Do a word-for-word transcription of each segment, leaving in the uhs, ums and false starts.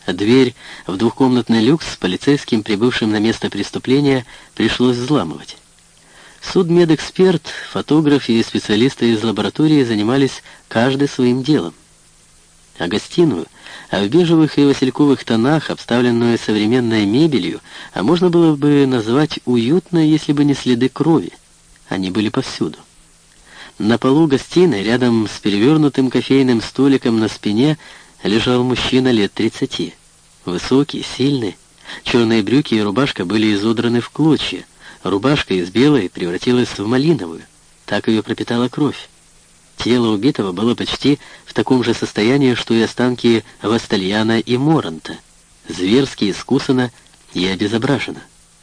Дверь в двухкомнатный люкс полицейским, прибывшим на место преступления, пришлось взламывать. Судмедэксперт, фотограф и специалисты из лаборатории занимались каждый своим делом. А гостиную, а в бежевых и васильковых тонах, обставленную современной мебелью, а можно было бы назвать уютной, если бы не следы крови. Они были повсюду. На полу гостиной, рядом с перевернутым кофейным столиком на спине, лежал мужчина лет тридцати. Высокий, сильный. Черные брюки и рубашка были изодраны в клочья. Рубашка из белой превратилась в малиновую. Так ее пропитала кровь. Тело убитого было почти в таком же состоянии, что и останки Вастальяна и Моранта. Зверски искусано и обезображено.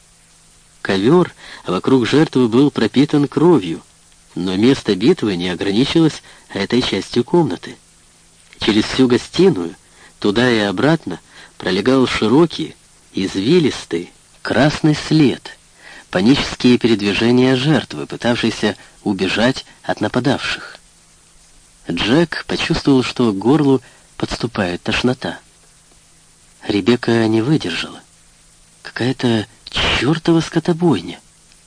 Ковер вокруг жертвы был пропитан кровью, но место битвы не ограничилось этой частью комнаты. Через всю гостиную, туда и обратно, пролегал широкий, извилистый, красный след, панические передвижения жертвы, пытавшейся убежать от нападавших. Джек почувствовал, что к горлу подступает тошнота. Ребекка не выдержала. Какая-то чертова скотобойня.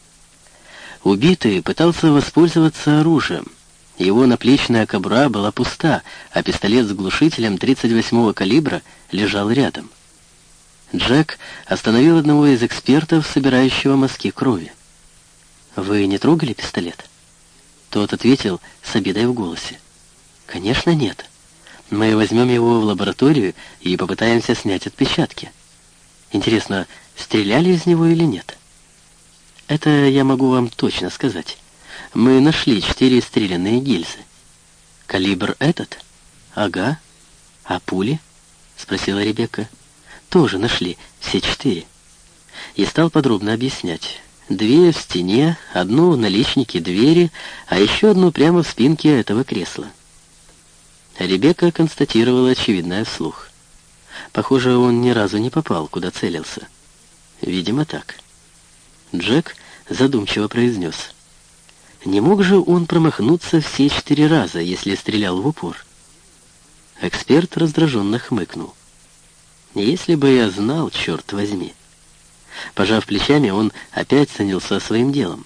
Убитый пытался воспользоваться оружием. Его наплечная кобура была пуста, а пистолет с глушителем тридцать восьмого калибра лежал рядом. Джек остановил одного из экспертов, собирающего мазки крови. «Вы не трогали пистолет?» Тот ответил с обидой в голосе. «Конечно нет. Мы возьмем его в лабораторию и попытаемся снять отпечатки. Интересно, стреляли из него или нет?» «Это я могу вам точно сказать. Мы нашли четыре стрелянные гильзы». «Калибр этот?» «Ага. А пули?» — спросила Ребекка. «Тоже нашли, все четыре». И стал подробно объяснять. Две в стене, одну в наличнике двери, а еще одну прямо в спинке этого кресла. Ребекка констатировала очевидное вслух. Похоже, он ни разу не попал, куда целился. Видимо, так. Джек задумчиво произнес. Не мог же он промахнуться все четыре раза, если стрелял в упор? Эксперт раздраженно хмыкнул. Если бы я знал, черт возьми. Пожав плечами, он опять занялся своим делом.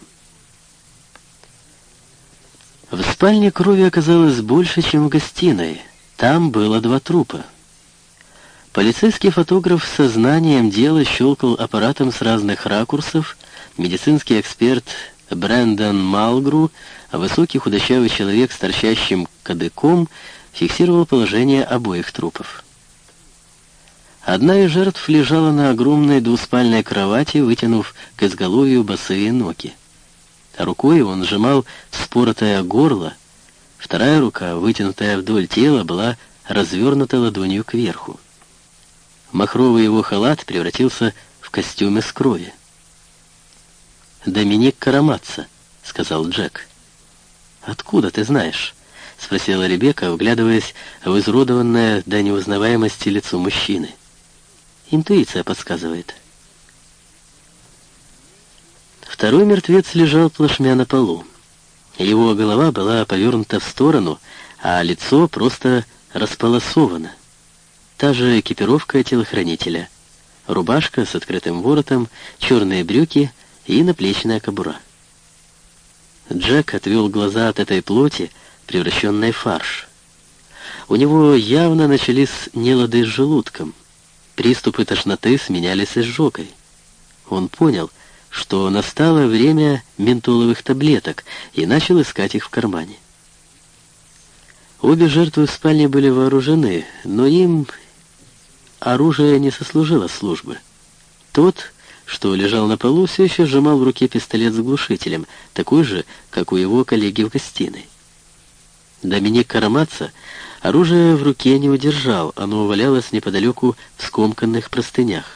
В спальне крови оказалось больше, чем в гостиной. Там было два трупа. Полицейский фотограф со знанием дела щелкал аппаратом с разных ракурсов. Медицинский эксперт Брэндон Малгру, высокий худощавый человек с торчащим кадыком, фиксировал положение обоих трупов. Одна из жертв лежала на огромной двуспальной кровати, вытянув к изголовью босые ноги. Рукой он сжимал вспоротое горло, вторая рука, вытянутая вдоль тела, была развернута ладонью кверху. Махровый его халат превратился в костюм из крови. «Доминик Караматца», — сказал Джек. «Откуда ты знаешь?» — спросила Ребекка, вглядываясь в изуродованное до неузнаваемости лицо мужчины. «Интуиция подсказывает». Второй мертвец лежал плашмя на полу. Его голова была повернута в сторону, а лицо просто располосовано. Та же экипировка телохранителя. Рубашка с открытым воротом, черные брюки и наплечная кобура. Джек отвел глаза от этой плоти, превращенной в фарш. У него явно начались нелады с желудком. Приступы тошноты сменялись изжогой. Он понял, что настало время ментоловых таблеток, и начал искать их в кармане. Обе жертвы в спальне были вооружены, но им оружие не сослужило службы. Тот, что лежал на полу, все еще сжимал в руке пистолет с глушителем, такой же, как у его коллеги в гостиной. Доминик Караматца оружие в руке не удержал, оно валялось неподалеку в скомканных простынях.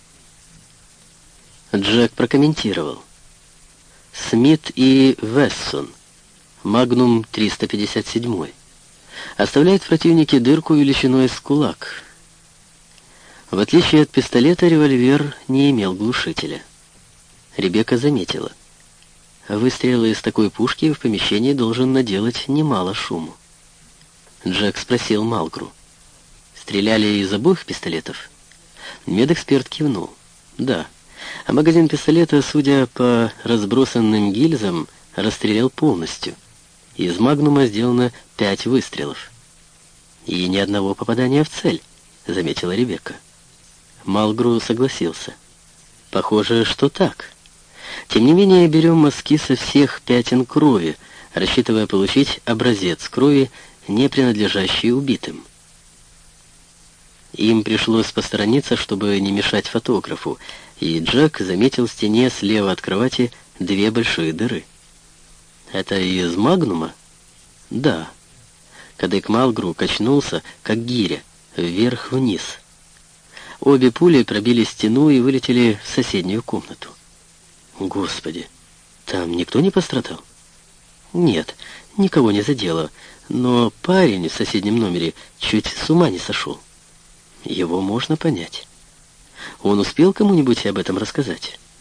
Джек прокомментировал. Смит и Вессон, Магнум триста пятьдесят семь, оставляет в противнике дырку величиной с кулак. В отличие от пистолета, револьвер не имел глушителя. Ребекка заметила. Выстрел из такой пушки в помещении должен наделать немало шуму. Джек спросил Малгру. «Стреляли из обоих пистолетов?» Медэксперт кивнул. Да. А магазин пистолета, судя по разбросанным гильзам, расстрелял полностью. Из «Магнума» сделано пять выстрелов. «И ни одного попадания в цель», — заметила Ребекка. Малгру согласился. «Похоже, что так. Тем не менее, берем мазки со всех пятен крови, рассчитывая получить образец крови, не принадлежащий убитым». Им пришлось посторониться, чтобы не мешать фотографу, и Джек заметил в стене слева от кровати две большие дыры. «Это из «Магнума»?» «Да». Кадык Малгру качнулся, как гиря, вверх-вниз. Обе пули пробили стену и вылетели в соседнюю комнату. «Господи, там никто не пострадал?» «Нет, никого не задело, но парень в соседнем номере чуть с ума не сошел. Его можно понять. Он успел кому-нибудь об этом рассказать?»